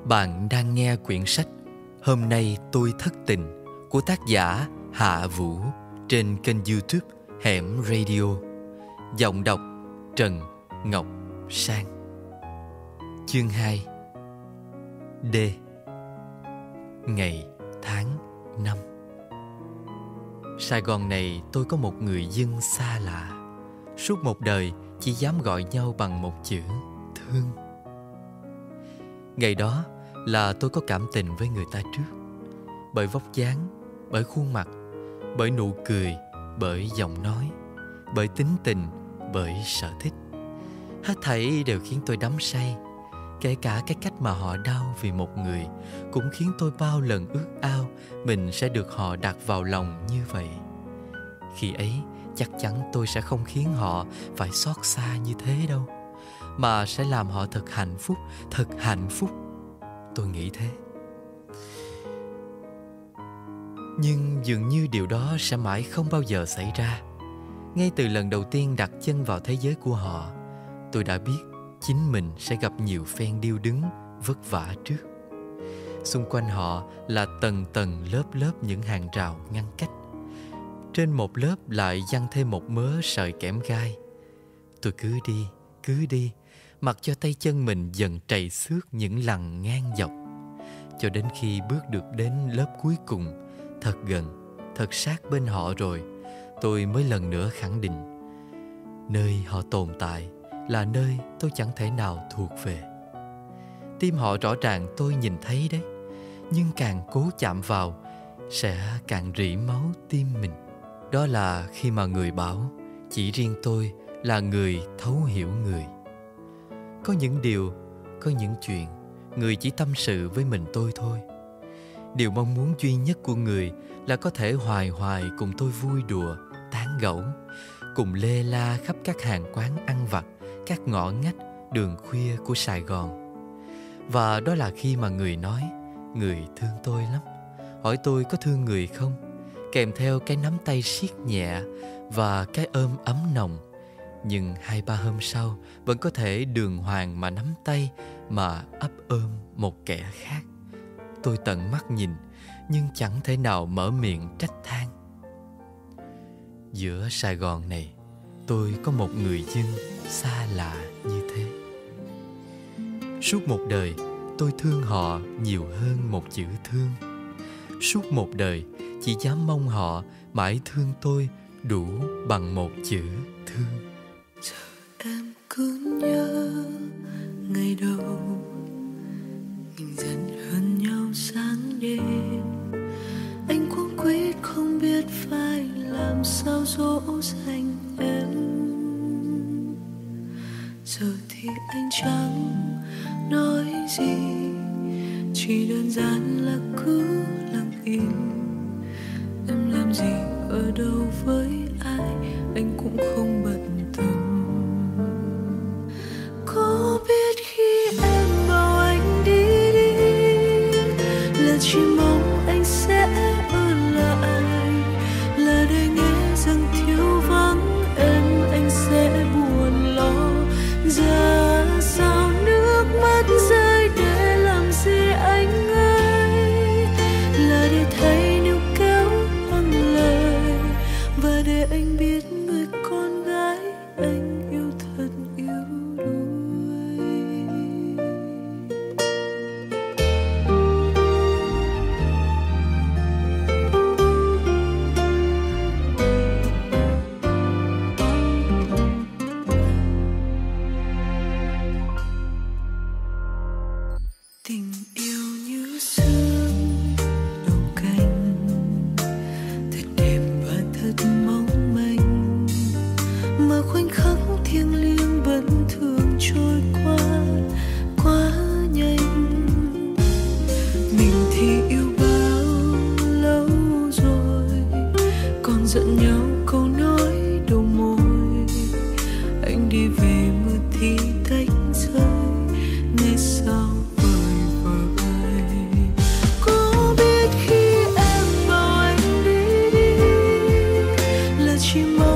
Bạn đang nghe quyển sách Hôm nay tôi thất tình của tác giả Hạ Vũ trên kênh YouTube Hẻm Radio. Giọng đọc Trần Ngọc Sang. Chương 2. D. Ngày tháng năm. Sài Gòn này tôi có một người dân xa lạ. Suốt một đời chỉ dám gọi nhau bằng một chữ thương. Ngày đó là tôi có cảm tình với người ta trước. Bởi vóc dáng, bởi khuôn mặt, bởi nụ cười, bởi giọng nói, bởi tính tình, bởi sở thích. Hết thảy đều khiến tôi đắm say. Kể cả cái cách mà họ đau vì một người cũng khiến tôi bao lần ước ao mình sẽ được họ đặt vào lòng như vậy. Khi ấy chắc chắn tôi sẽ không khiến họ phải xót xa như thế đâu, mà sẽ làm họ thật hạnh phúc, thật hạnh phúc. Tôi nghĩ thế. Nhưng dường như điều đó sẽ mãi không bao giờ xảy ra. Ngay từ lần đầu tiên đặt chân vào thế giới của họ, tôi đã biết chính mình sẽ gặp nhiều phen điêu đứng, vất vả trước. Xung quanh họ là tầng tầng lớp lớp những hàng rào ngăn cách. Trên một lớp lại giăng thêm một mớ sợi kẽm gai. Tôi cứ đi, mặc cho tay chân mình dần trầy xước những lằn ngang dọc. Cho đến khi bước được đến lớp cuối cùng, thật gần, thật sát bên họ rồi, tôi mới lần nữa khẳng định nơi họ tồn tại là nơi tôi chẳng thể nào thuộc về. Tim họ rõ ràng tôi nhìn thấy đấy, nhưng càng cố chạm vào sẽ càng rỉ máu tim mình. Đó là khi mà người bảo chỉ riêng tôi là người thấu hiểu người. Có những điều, có những chuyện người chỉ tâm sự với mình tôi thôi. Điều mong muốn duy nhất của người là có thể hoài hoài cùng tôi vui đùa, tán gẫu, cùng lê la khắp các hàng quán ăn vặt, các ngõ ngách, đường khuya của Sài Gòn. Và đó là khi mà người nói người thương tôi lắm, hỏi tôi có thương người không, kèm theo cái nắm tay siết nhẹ và cái ôm ấm nồng. Nhưng 2-3 hôm sau vẫn có thể đường hoàng mà nắm tay, mà ấp ôm một kẻ khác. Tôi tận mắt nhìn nhưng chẳng thể nào mở miệng trách than. Giữa Sài Gòn này, tôi có một người dân xa lạ như thế. Suốt một đời tôi thương họ nhiều hơn một chữ thương. Suốt một đời chỉ dám mong họ mãi thương tôi đủ bằng một chữ thương. Giờ em cứ nhớ ngày đầu mình dần hơn nhau sáng đêm. Anh cuống quýt không biết phải làm sao dỗ dành em. Giờ thì anh chẳng nói gì, chỉ đơn giản là cứ lặng im. Em làm gì ở đâu với ai anh cũng không bận tâm. Có biết khi em bảo anh đi là chỉ mong anh sẽ ở lại, là để nghe rằng thiếu vắng em anh sẽ buồn lo. Giờ sao nước mắt rơi để làm gì anh ơi, là để thấy níu kéo bằng lời, và để anh biết người con gái anh yêu thật yêu đuối. Tình yêu như sương đầu cành, thật đẹp và thật mong manh, mà khoảnh khắc thiêng liêng vẫn thường trôi qua quá nhanh. Mình thì yêu bao lâu rồi, còn giận nhau câu nói đầu môi. Anh đi về mưa thì tách rơi, ngày sau vời vợi. Có biết khi em bảo anh đi là chỉ mong